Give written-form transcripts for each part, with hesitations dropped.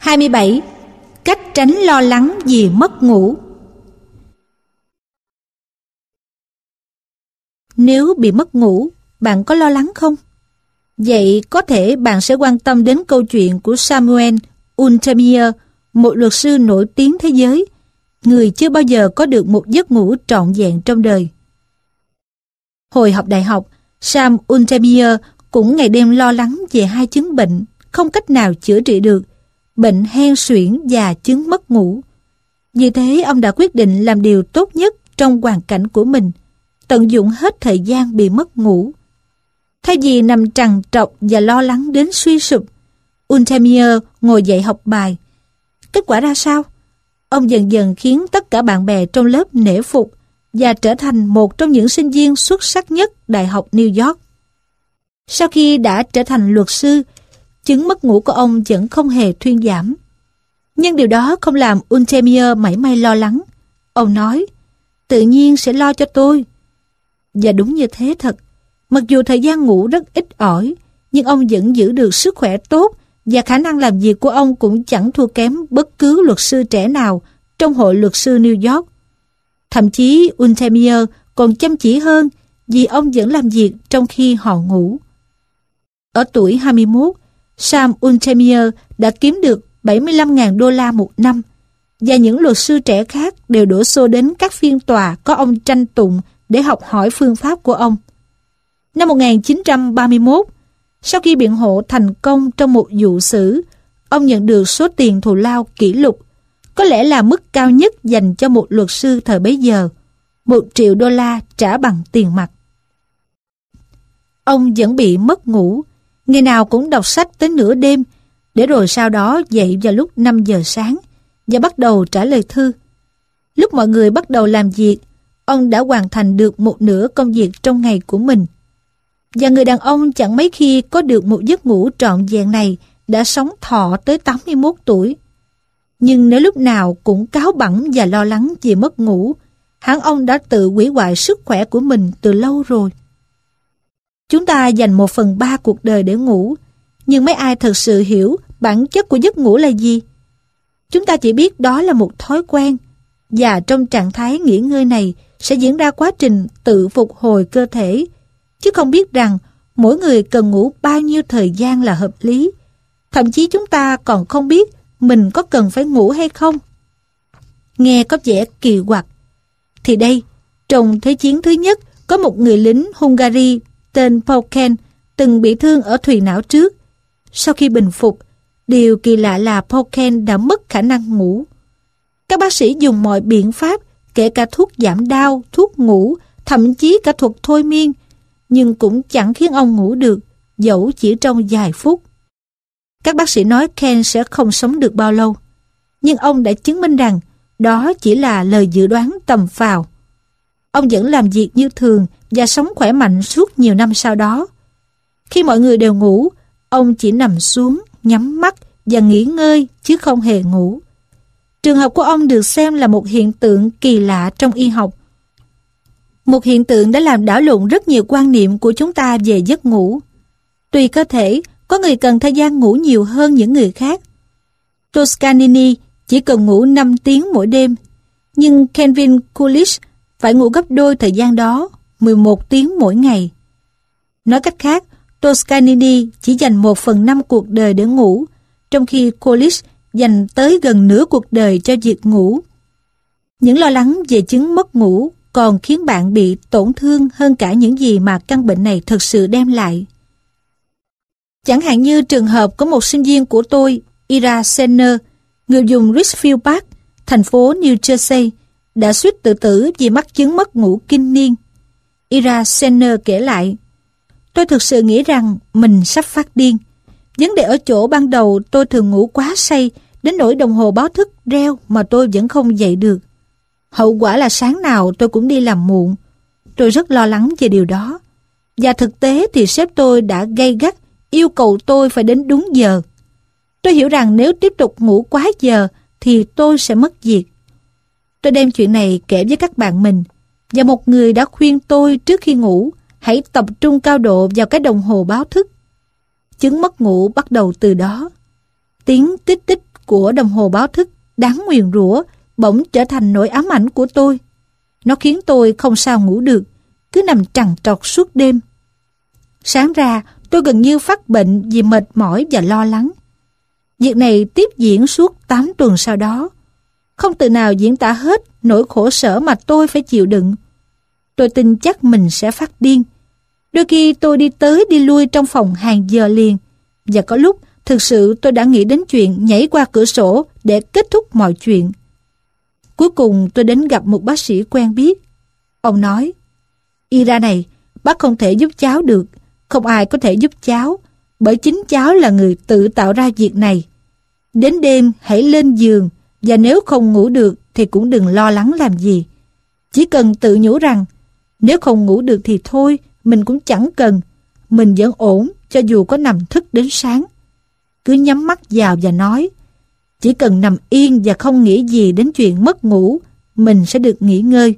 27. Cách tránh lo lắng vì mất ngủ. Nếu bị mất ngủ, bạn có lo lắng không? Vậy có thể bạn sẽ quan tâm đến câu chuyện của Samuel Untermyer, một luật sư nổi tiếng thế giới, người chưa bao giờ có được một giấc ngủ trọn vẹn trong đời. Hồi học đại học, Sam Untermyer cũng ngày đêm lo lắng về hai chứng bệnh không cách nào chữa trị được, bệnh hen suyễn và chứng mất ngủ. Vì thế ông đã quyết định làm điều tốt nhất trong hoàn cảnh của mình, tận dụng hết thời gian bị mất ngủ. Thay vì nằm trằn trọc và lo lắng đến suy sụp, Untermyer ngồi dậy học bài. Kết quả ra sao? Ông dần dần khiến tất cả bạn bè trong lớp nể phục và trở thành một trong những sinh viên xuất sắc nhất Đại học New York. Sau khi đã trở thành luật sư, chứng mất ngủ của ông vẫn không hề thuyên giảm. Nhưng điều đó không làm Untermyer mảy may lo lắng. Ông nói, tự nhiên sẽ lo cho tôi. Và đúng như thế thật. Mặc dù thời gian ngủ rất ít ỏi, nhưng ông vẫn giữ được sức khỏe tốt và khả năng làm việc của ông cũng chẳng thua kém bất cứ luật sư trẻ nào trong hội luật sư New York. Thậm chí Untermyer còn chăm chỉ hơn vì ông vẫn làm việc trong khi họ ngủ. Ở tuổi 21, Sam Untermyer đã kiếm được $75.000 một năm, và những luật sư trẻ khác đều đổ xô đến các phiên tòa có ông tranh tụng để học hỏi phương pháp của ông. Năm 1931, sau khi biện hộ thành công trong một vụ xử, ông nhận được số tiền thù lao kỷ lục, có lẽ là mức cao nhất dành cho một luật sư thời bấy giờ, $1 triệu trả bằng tiền mặt. Ông vẫn bị mất ngủ, ngày nào cũng đọc sách tới nửa đêm, để rồi sau đó dậy vào lúc 5 giờ sáng và bắt đầu trả lời thư. Lúc mọi người bắt đầu làm việc, ông đã hoàn thành được một nửa công việc trong ngày của mình. Và người đàn ông chẳng mấy khi có được một giấc ngủ trọn vẹn này đã sống thọ tới 81 tuổi. Nhưng nếu lúc nào cũng cáu bẳn và lo lắng về mất ngủ, hẳn ông đã tự hủy hoại sức khỏe của mình từ lâu rồi. Chúng ta dành 1/3 cuộc đời để ngủ, nhưng mấy ai thật sự hiểu bản chất của giấc ngủ là gì? Chúng ta chỉ biết đó là một thói quen, và trong trạng thái nghỉ ngơi này sẽ diễn ra quá trình tự phục hồi cơ thể, chứ không biết rằng mỗi người cần ngủ bao nhiêu thời gian là hợp lý. Thậm chí chúng ta còn không biết mình có cần phải ngủ hay không. Nghe có vẻ kỳ quặc. Thì đây, trong Thế chiến thứ nhất, có một người lính Hungary tên Pauken từng bị thương ở thùy não trước. Sau khi bình phục, điều kỳ lạ là Pauken đã mất khả năng ngủ. Các bác sĩ dùng mọi biện pháp, kể cả thuốc giảm đau, thuốc ngủ, thậm chí cả thuật thôi miên, nhưng cũng chẳng khiến ông ngủ được, dẫu chỉ trong vài phút. Các bác sĩ nói Ken sẽ không sống được bao lâu, nhưng ông đã chứng minh rằng đó chỉ là lời dự đoán tầm phào. Ông vẫn làm việc như thường và sống khỏe mạnh suốt nhiều năm sau đó. Khi mọi người đều ngủ, ông chỉ nằm xuống, nhắm mắt và nghỉ ngơi chứ không hề ngủ. Trường hợp của ông được xem là một hiện tượng kỳ lạ trong y học. Một hiện tượng đã làm đảo lộn rất nhiều quan niệm của chúng ta về giấc ngủ. Tùy cơ thể, có người cần thời gian ngủ nhiều hơn những người khác. Toscanini chỉ cần ngủ 5 tiếng mỗi đêm, nhưng Calvin Coolidge phải ngủ gấp đôi thời gian đó, 11 tiếng mỗi ngày. Nói cách khác, Toscanini chỉ dành 1/5 cuộc đời để ngủ, trong khi Coolidge dành tới gần nửa cuộc đời cho việc ngủ. Những lo lắng về chứng mất ngủ còn khiến bạn bị tổn thương hơn cả những gì mà căn bệnh này thực sự đem lại. Chẳng hạn như trường hợp của một sinh viên của tôi, Ira Senner, người dùng Richfield Park, thành phố New Jersey, đã suýt tự tử vì mắc chứng mất ngủ kinh niên. Ira Senner kể lại, tôi thực sự nghĩ rằng mình sắp phát điên. Vấn đề ở chỗ ban đầu tôi thường ngủ quá say, đến nỗi đồng hồ báo thức reo mà tôi vẫn không dậy được. Hậu quả là sáng nào tôi cũng đi làm muộn. Tôi rất lo lắng về điều đó. Và thực tế thì sếp tôi đã gay gắt yêu cầu tôi phải đến đúng giờ. Tôi hiểu rằng nếu tiếp tục ngủ quá giờ thì tôi sẽ mất việc. Tôi đem chuyện này kể với các bạn mình, và một người đã khuyên tôi trước khi ngủ hãy tập trung cao độ vào cái đồng hồ báo thức. Chứng mất ngủ bắt đầu từ đó. Tiếng tích tích của đồng hồ báo thức đáng nguyền rủa bỗng trở thành nỗi ám ảnh của tôi. Nó khiến tôi không sao ngủ được, cứ nằm trằn trọc suốt đêm. Sáng ra, tôi gần như phát bệnh vì mệt mỏi và lo lắng. Việc này tiếp diễn suốt 8 tuần sau đó. Không từ nào diễn tả hết nỗi khổ sở mà tôi phải chịu đựng. Tôi tin chắc mình sẽ phát điên. Đôi khi tôi đi tới đi lui trong phòng hàng giờ liền, và có lúc thực sự tôi đã nghĩ đến chuyện nhảy qua cửa sổ để kết thúc mọi chuyện. Cuối cùng tôi đến gặp một bác sĩ quen biết. Ông nói, Ira này, bác không thể giúp cháu được, không ai có thể giúp cháu, bởi chính cháu là người tự tạo ra việc này. Đến đêm hãy lên giường, và nếu không ngủ được thì cũng đừng lo lắng làm gì. Chỉ cần tự nhủ rằng, nếu không ngủ được thì thôi, mình cũng chẳng cần, mình vẫn ổn cho dù có nằm thức đến sáng. Cứ nhắm mắt vào và nói, chỉ cần nằm yên và không nghĩ gì đến chuyện mất ngủ, mình sẽ được nghỉ ngơi.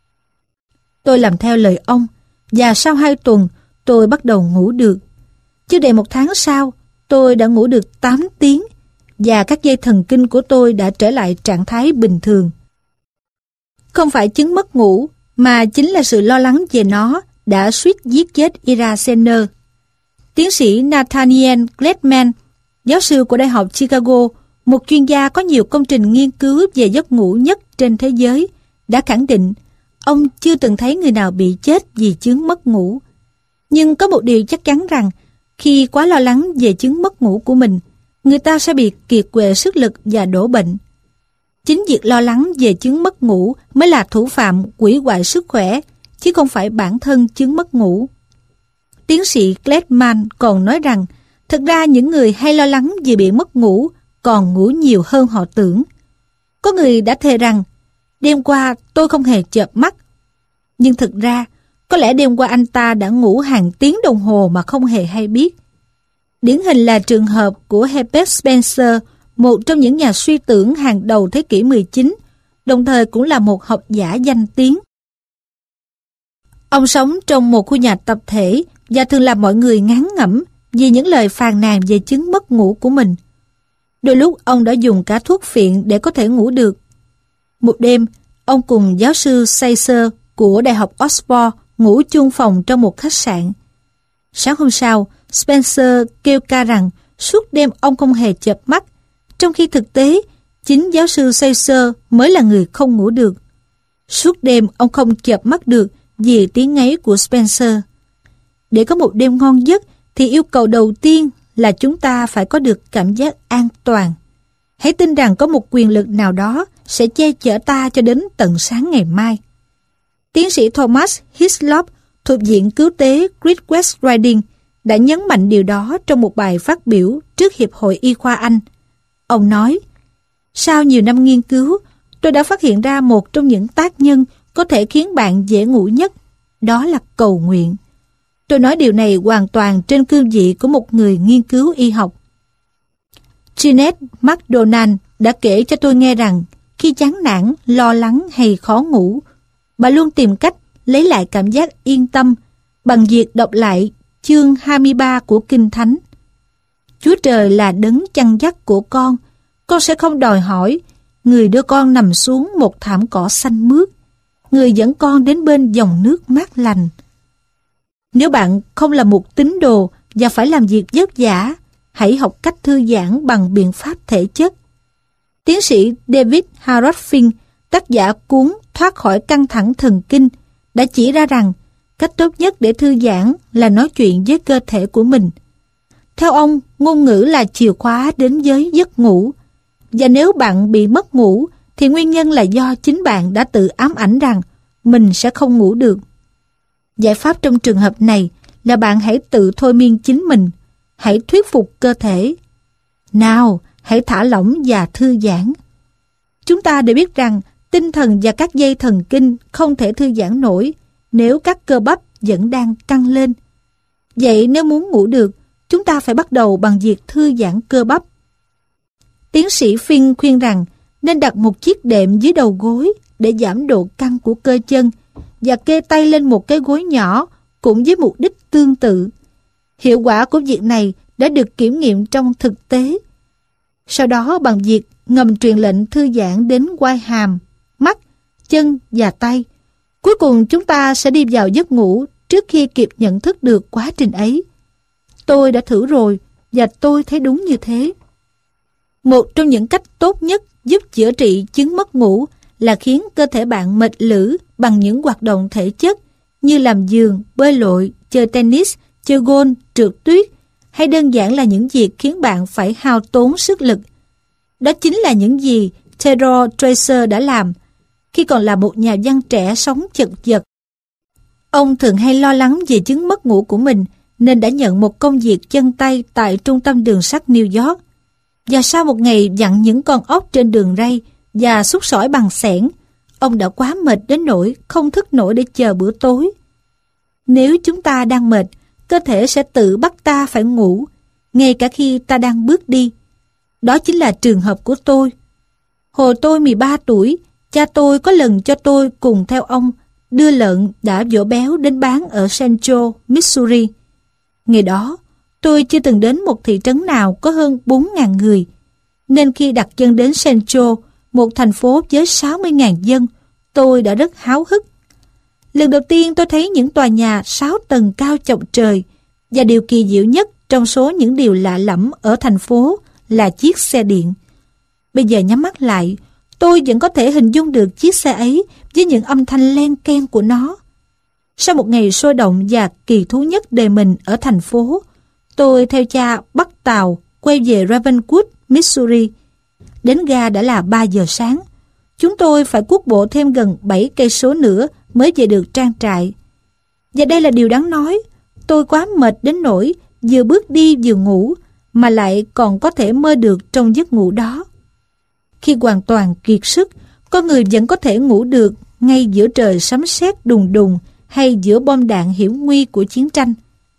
Tôi làm theo lời ông, và sau 2 tuần, tôi bắt đầu ngủ được. Chưa đầy 1 tháng sau, tôi đã ngủ được 8 tiếng, và các dây thần kinh của tôi đã trở lại trạng thái bình thường. Không phải chứng mất ngủ, mà chính là sự lo lắng về nó đã suýt giết chết Ira Senner. Tiến sĩ Nathaniel Gledman, giáo sư của Đại học Chicago, một chuyên gia có nhiều công trình nghiên cứu về giấc ngủ nhất trên thế giới, đã khẳng định ông chưa từng thấy người nào bị chết vì chứng mất ngủ. Nhưng có một điều chắc chắn rằng, khi quá lo lắng về chứng mất ngủ của mình, người ta sẽ bị kiệt quệ sức lực và đổ bệnh. Chính việc lo lắng về chứng mất ngủ mới là thủ phạm hủy hoại sức khỏe, chứ không phải bản thân chứng mất ngủ. Tiến sĩ Gledman còn nói rằng, thực ra những người hay lo lắng vì bị mất ngủ còn ngủ nhiều hơn họ tưởng. Có người đã thề rằng, đêm qua tôi không hề chợp mắt. Nhưng thực ra, có lẽ đêm qua anh ta đã ngủ hàng tiếng đồng hồ mà không hề hay biết. Điển hình là trường hợp của Herbert Spencer, một trong những nhà suy tưởng hàng đầu thế kỷ 19, đồng thời cũng là một học giả danh tiếng. Ông sống trong một khu nhà tập thể và thường làm mọi người ngán ngẩm vì những lời phàn nàn về chứng mất ngủ của mình. Đôi lúc ông đã dùng cả thuốc phiện để có thể ngủ được. Một đêm, ông cùng giáo sư Caesar của Đại học Oxford ngủ chung phòng trong một khách sạn. Sáng hôm sau, Spencer kêu ca rằng suốt đêm ông không hề chợp mắt, trong khi thực tế, chính giáo sư Caesar mới là người không ngủ được. Suốt đêm ông không chợp mắt được vì tiếng ngáy của Spencer. Để có một đêm ngon giấc thì yêu cầu đầu tiên là chúng ta phải có được cảm giác an toàn. Hãy tin rằng có một quyền lực nào đó sẽ che chở ta cho đến tận sáng ngày mai. Tiến sĩ Thomas Hislop thuộc Viện Cứu tế Great West Riding đã nhấn mạnh điều đó trong một bài phát biểu trước Hiệp hội Y khoa Anh. Ông nói, sau nhiều năm nghiên cứu, tôi đã phát hiện ra một trong những tác nhân có thể khiến bạn dễ ngủ nhất, đó là cầu nguyện. Tôi nói điều này hoàn toàn trên cương vị của một người nghiên cứu y học. Jeanette MacDonald đã kể cho tôi nghe rằng khi chán nản, lo lắng hay khó ngủ, bà luôn tìm cách lấy lại cảm giác yên tâm bằng việc đọc lại chương 23 của Kinh Thánh. Chúa Trời là đấng chăn dắt của con sẽ không đòi hỏi, người đưa con nằm xuống một thảm cỏ xanh mướt, người dẫn con đến bên dòng nước mát lành. Nếu bạn không là một tín đồ và phải làm việc vất vả, hãy học cách thư giãn bằng biện pháp thể chất. Tiến sĩ David Harold Fink, tác giả cuốn Thoát khỏi căng thẳng thần kinh, đã chỉ ra rằng cách tốt nhất để thư giãn là nói chuyện với cơ thể của mình. Theo ông, ngôn ngữ là chìa khóa đến với giấc ngủ. Và nếu bạn bị mất ngủ, thì nguyên nhân là do chính bạn đã tự ám ảnh rằng mình sẽ không ngủ được. Giải pháp trong trường hợp này là bạn hãy tự thôi miên chính mình, hãy thuyết phục cơ thể. Nào, hãy thả lỏng và thư giãn. Chúng ta đều biết rằng tinh thần và các dây thần kinh không thể thư giãn nổi nếu các cơ bắp vẫn đang căng lên. Vậy nếu muốn ngủ được, chúng ta phải bắt đầu bằng việc thư giãn cơ bắp. Tiến sĩ Fink khuyên rằng nên đặt một chiếc đệm dưới đầu gối để giảm độ căng của cơ chân và kê tay lên một cái gối nhỏ cũng với mục đích tương tự. Hiệu quả của việc này đã được kiểm nghiệm trong thực tế. Sau đó bằng việc ngầm truyền lệnh thư giãn đến quai hàm, mắt, chân và tay. Cuối cùng chúng ta sẽ đi vào giấc ngủ trước khi kịp nhận thức được quá trình ấy. Tôi đã thử rồi và tôi thấy đúng như thế. Một trong những cách tốt nhất giúp chữa trị chứng mất ngủ là khiến cơ thể bạn mệt lử bằng những hoạt động thể chất như làm giường, bơi lội, chơi tennis, chơi golf, trượt tuyết, hay đơn giản là những việc khiến bạn phải hao tốn sức lực. Đó chính là những gì Theodore Dreiser đã làm khi còn là một nhà văn trẻ sống chật vật. Ông thường hay lo lắng về chứng mất ngủ của mình nên đã nhận một công việc chân tay tại trung tâm đường sắt New York. Và sau một ngày dặn những con ốc trên đường ray và xúc xỏi bằng xẻng, ông đã quá mệt đến nỗi không thức nổi để chờ bữa tối. Nếu chúng ta đang mệt, cơ thể sẽ tự bắt ta phải ngủ, ngay cả khi ta đang bước đi. Đó chính là trường hợp của tôi. Hồi tôi 13 tuổi, cha tôi có lần cho tôi cùng theo ông đưa lợn đã giỗ béo đến bán ở Central, Missouri. Ngày đó, tôi chưa từng đến một thị trấn nào có hơn 4.000 người, nên khi đặt chân đến Central, một thành phố với 60.000 dân, tôi đã rất háo hức. Lần đầu tiên tôi thấy những tòa nhà 6 tầng cao chọc trời, và điều kỳ diệu nhất trong số những điều lạ lẫm ở thành phố là chiếc xe điện. Bây giờ nhắm mắt lại, tôi vẫn có thể hình dung được chiếc xe ấy với những âm thanh len keng của nó. Sau một ngày sôi động và kỳ thú nhất đời mình ở thành phố, tôi theo cha bắt tàu quay về Ravenwood, Missouri. Đến ga đã là 3 giờ sáng. Chúng tôi phải cuốc bộ thêm gần 7 cây số nữa mới về được trang trại. Và đây là điều đáng nói, tôi quá mệt đến nỗi vừa bước đi vừa ngủ, mà lại còn có thể mơ được trong giấc ngủ đó. Khi hoàn toàn kiệt sức, con người vẫn có thể ngủ được ngay giữa trời sấm sét đùng đùng hay giữa bom đạn hiểm nguy của chiến tranh.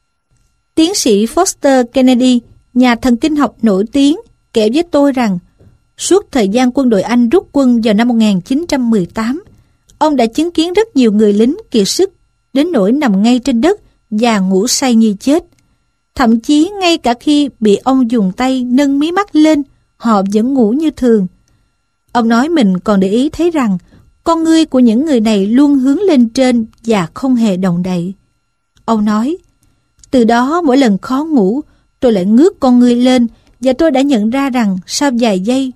Tiến sĩ Foster Kennedy, nhà thần kinh học nổi tiếng, kể với tôi rằng suốt thời gian quân đội Anh rút quân vào năm 1918, ông đã chứng kiến rất nhiều người lính kiệt sức đến nỗi nằm ngay trên đất và ngủ say như chết. Thậm chí ngay cả khi bị ông dùng tay nâng mí mắt lên, họ vẫn ngủ như thường. Ông nói mình còn để ý thấy rằng con ngươi của những người này luôn hướng lên trên và không hề động đậy. Ông nói, từ đó mỗi lần khó ngủ, tôi lại ngước con ngươi lên và tôi đã nhận ra rằng sau vài giây,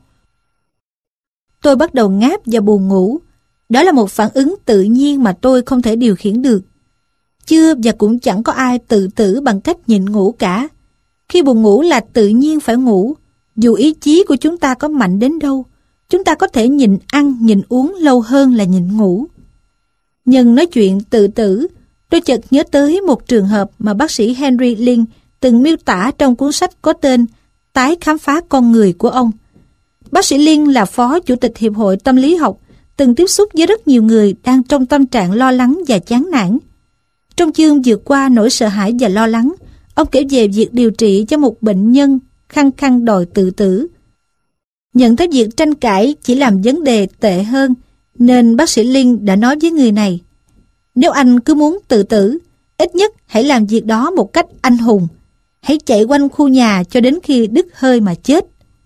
tôi bắt đầu ngáp và buồn ngủ. Đó là một phản ứng tự nhiên mà tôi không thể điều khiển được. Chưa và cũng chẳng có ai tự tử bằng cách nhịn ngủ cả. Khi buồn ngủ là tự nhiên phải ngủ. Dù ý chí của chúng ta có mạnh đến đâu, chúng ta có thể nhịn ăn, nhịn uống lâu hơn là nhịn ngủ. Nhưng nói chuyện tự tử, tôi chợt nhớ tới một trường hợp mà bác sĩ Henry Lynn từng miêu tả trong cuốn sách có tên Tái khám phá con người của ông. Bác sĩ Lynn là phó chủ tịch Hiệp hội Tâm lý học, từng tiếp xúc với rất nhiều người đang trong tâm trạng lo lắng và chán nản. Trong chương vượt qua nỗi sợ hãi và lo lắng, ông kể về việc điều trị cho một bệnh nhân khăng khăng đòi tự tử. Nhận thấy việc tranh cãi chỉ làm vấn đề tệ hơn, nên bác sĩ Lynn đã nói với người này, nếu anh cứ muốn tự tử, ít nhất hãy làm việc đó một cách anh hùng. Hãy chạy quanh khu nhà cho đến khi đứt hơi mà chết.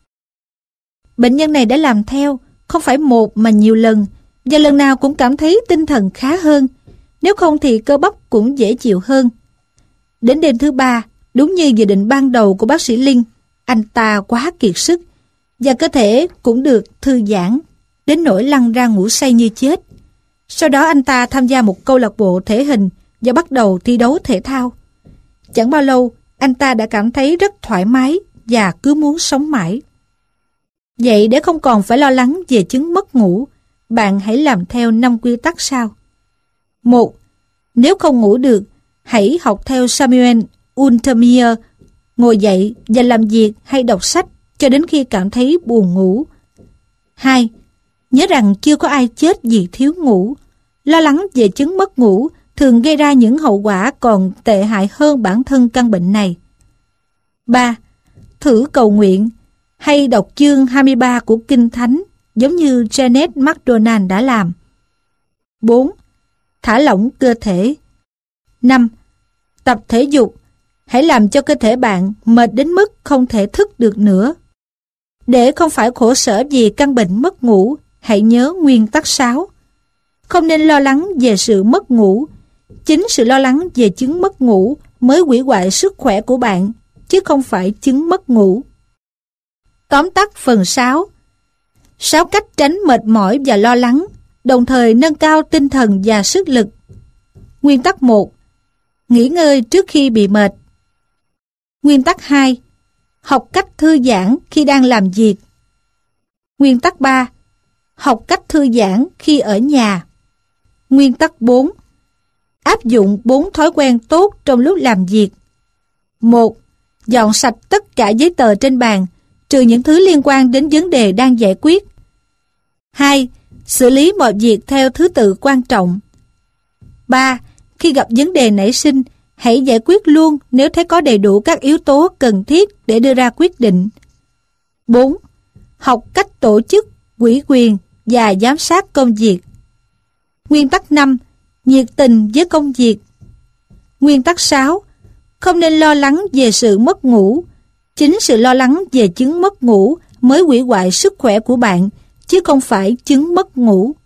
Bệnh nhân này đã làm theo, không phải một mà nhiều lần, và lần nào cũng cảm thấy tinh thần khá hơn. Nếu không thì cơ bắp cũng dễ chịu hơn. Đến đêm thứ 3, đúng như dự định ban đầu của bác sĩ Lynn, anh ta quá kiệt sức, và cơ thể cũng được thư giãn, đến nỗi lăn ra ngủ say như chết. Sau đó anh ta tham gia một câu lạc bộ thể hình và bắt đầu thi đấu thể thao. Chẳng bao lâu, anh ta đã cảm thấy rất thoải mái và cứ muốn sống mãi. Vậy để không còn phải lo lắng về chứng mất ngủ, bạn hãy làm theo 5 quy tắc sau. 1. Nếu không ngủ được, hãy học theo Samuel Untermyer, ngồi dậy và làm việc hay đọc sách cho đến khi cảm thấy buồn ngủ. 2. Nhớ rằng chưa có ai chết vì thiếu ngủ. Lo lắng về chứng mất ngủ thường gây ra những hậu quả còn tệ hại hơn bản thân căn bệnh này. 3. Thử cầu nguyện hay đọc chương 23 của Kinh Thánh giống như Janet McDonald đã làm. 4. Thả lỏng cơ thể. 5. Tập thể dục. Hãy làm cho cơ thể bạn mệt đến mức không thể thức được nữa. Để không phải khổ sở vì căn bệnh mất ngủ, hãy nhớ nguyên tắc 6. Không nên lo lắng về sự mất ngủ. Chính sự lo lắng về chứng mất ngủ mới hủy hoại sức khỏe của bạn, chứ không phải chứng mất ngủ. Tóm tắt phần 6. 6 cách tránh mệt mỏi và lo lắng, đồng thời nâng cao tinh thần và sức lực. Nguyên tắc 1. Nghỉ ngơi trước khi bị mệt. Nguyên tắc 2. Học cách thư giãn khi đang làm việc. Nguyên tắc 3. Học cách thư giãn khi ở nhà. Nguyên tắc 4. Áp dụng 4 thói quen tốt trong lúc làm việc. 1. Dọn sạch tất cả giấy tờ trên bàn, trừ những thứ liên quan đến vấn đề đang giải quyết. 2. Xử lý mọi việc theo thứ tự quan trọng. 3. Khi gặp vấn đề nảy sinh, hãy giải quyết luôn nếu thấy có đầy đủ các yếu tố cần thiết để đưa ra quyết định. 4. Học cách tổ chức, ủy quyền và giám sát công việc. Nguyên tắc 5. Nhiệt tình với công việc. Nguyên tắc 6. Không nên lo lắng về sự mất ngủ. Chính sự lo lắng về chứng mất ngủ mới hủy hoại sức khỏe của bạn, chứ không phải chứng mất ngủ.